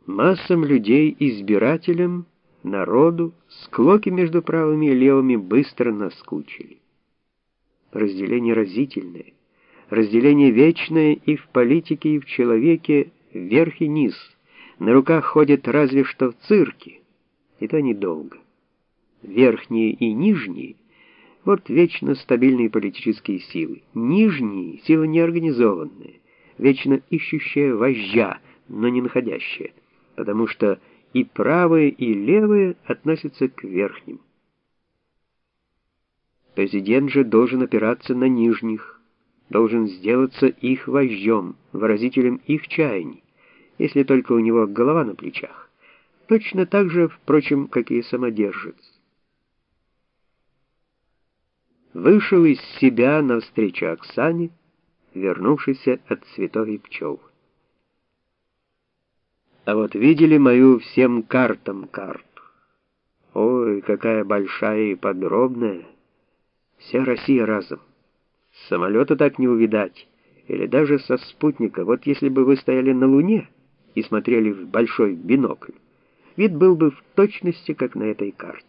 Массам людей, избирателям, народу, склоки между правыми и левыми быстро наскучили. Разделение разительное, разделение вечное и в политике, и в человеке, верх и низ. На руках ходят разве что в цирке, и то недолго. Верхние и нижние — вот вечно стабильные политические силы. Нижние — сила неорганизованная, вечно ищущая вождя, но не находящая, потому что и правые, и левые относятся к верхним. Президент же должен опираться на нижних, должен сделаться их вождем, выразителем их чаяний, если только у него голова на плечах. Точно так же, впрочем, как и самодержец. Вышел из себя навстречу Оксане, вернувшийся от цветов и пчел. А вот видели мою всем картам карту? Ой, какая большая и подробная! Вся Россия разом. С самолета так не увидать, или даже со спутника. Вот если бы вы стояли на Луне и смотрели в большой бинокль, вид был бы в точности, как на этой карте.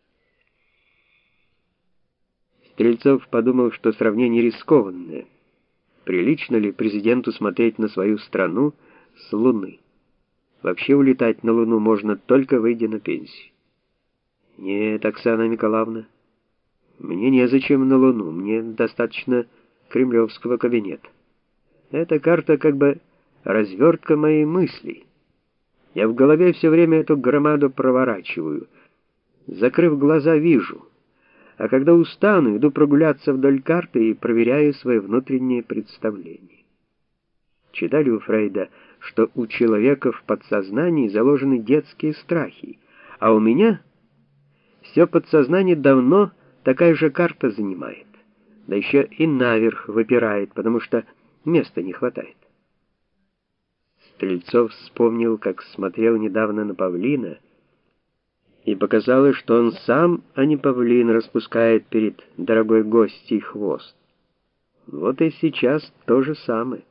Стрельцов подумал, что сравнение рискованное. Прилично ли президенту смотреть на свою страну с Луны? Вообще улетать на Луну можно только выйдя на пенсию. Нет, Оксана Николаевна, мне незачем на Луну, мне достаточно кремлевского кабинета. Эта карта как бы развертка моей мысли. Я в голове все время эту громаду проворачиваю. Закрыв глаза, вижу. А когда устану, иду прогуляться вдоль карты и проверяю свое внутреннее представление. Читали у Фрейда, что у человека в подсознании заложены детские страхи, а у меня все подсознание давно такая же карта занимает, да еще и наверх выпирает, потому что места не хватает. Стрельцов вспомнил, как смотрел недавно на павлина, и показалось, что он сам, а не павлин, распускает перед дорогой гостьей хвост. Вот и сейчас то же самое.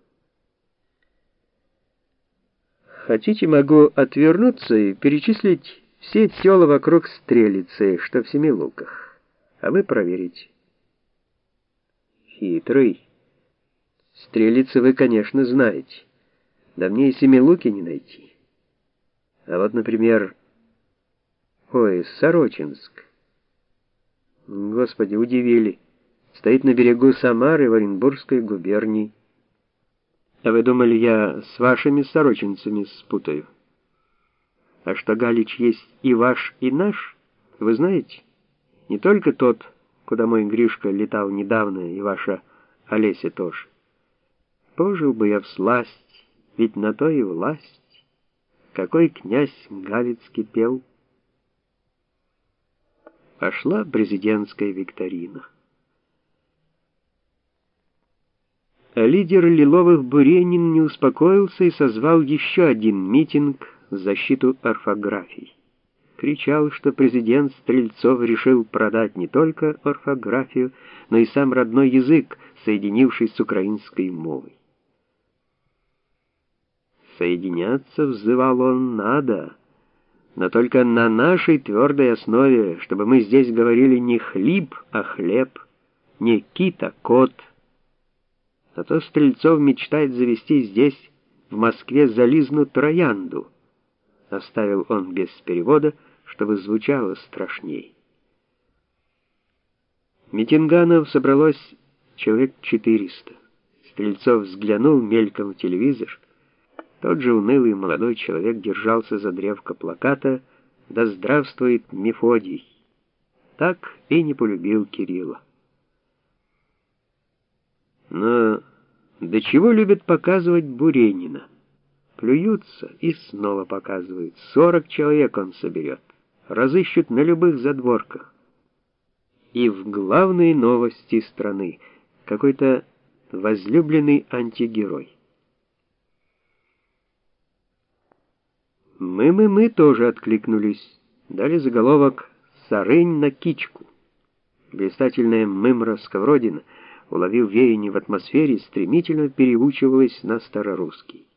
Хотите, могу отвернуться и перечислить все села вокруг Стрелицы, что в 7 луках, а вы проверите. Хитрый. Стрелицы вы, конечно, знаете, да мне и 7 луки не найти. А вот, например, Сорочинск. Господи, удивили. Стоит на берегу Самары в Оренбургской губернии. А вы думали, я с вашими сорочинцами спутаю? А что Галич есть и ваш, и наш, вы знаете? Не только тот, куда мой Гришка летал недавно, и ваша Олеся тоже. Пожил бы я всласть, ведь на то и власть. Какой князь Галицкий пел. Пошла президентская викторина. А лидер лиловых Буренин не успокоился и созвал еще один митинг в защиту орфографии. Кричал, что президент Стрельцов решил продать не только орфографию, но и сам родной язык, соединившись с украинской мовой. Соединяться, взывал он, надо, но только на нашей твердой основе, чтобы мы здесь говорили не хлеб, а хлеб, не кит, а кот. А то Стрельцов мечтает завести здесь, в Москве, зализну троянду. Оставил он без перевода, чтобы звучало страшней. Митинганов собралось человек 400. Стрельцов взглянул мельком в телевизор. Тот же унылый молодой человек держался за древко плаката «Да здравствует Мефодий!» Так и не полюбил Кирилла. Но до чего любят показывать Буренина? Плюются и снова показывают. 40 человек он соберет. Разыщут на любых задворках. И в главные новости страны какой-то возлюбленный антигерой. Мы тоже откликнулись. Дали заголовок «Сарынь на кичку». Блистательная мымра Сковородина, уловив веяние в атмосфере, стремительно переучивалась на старорусский.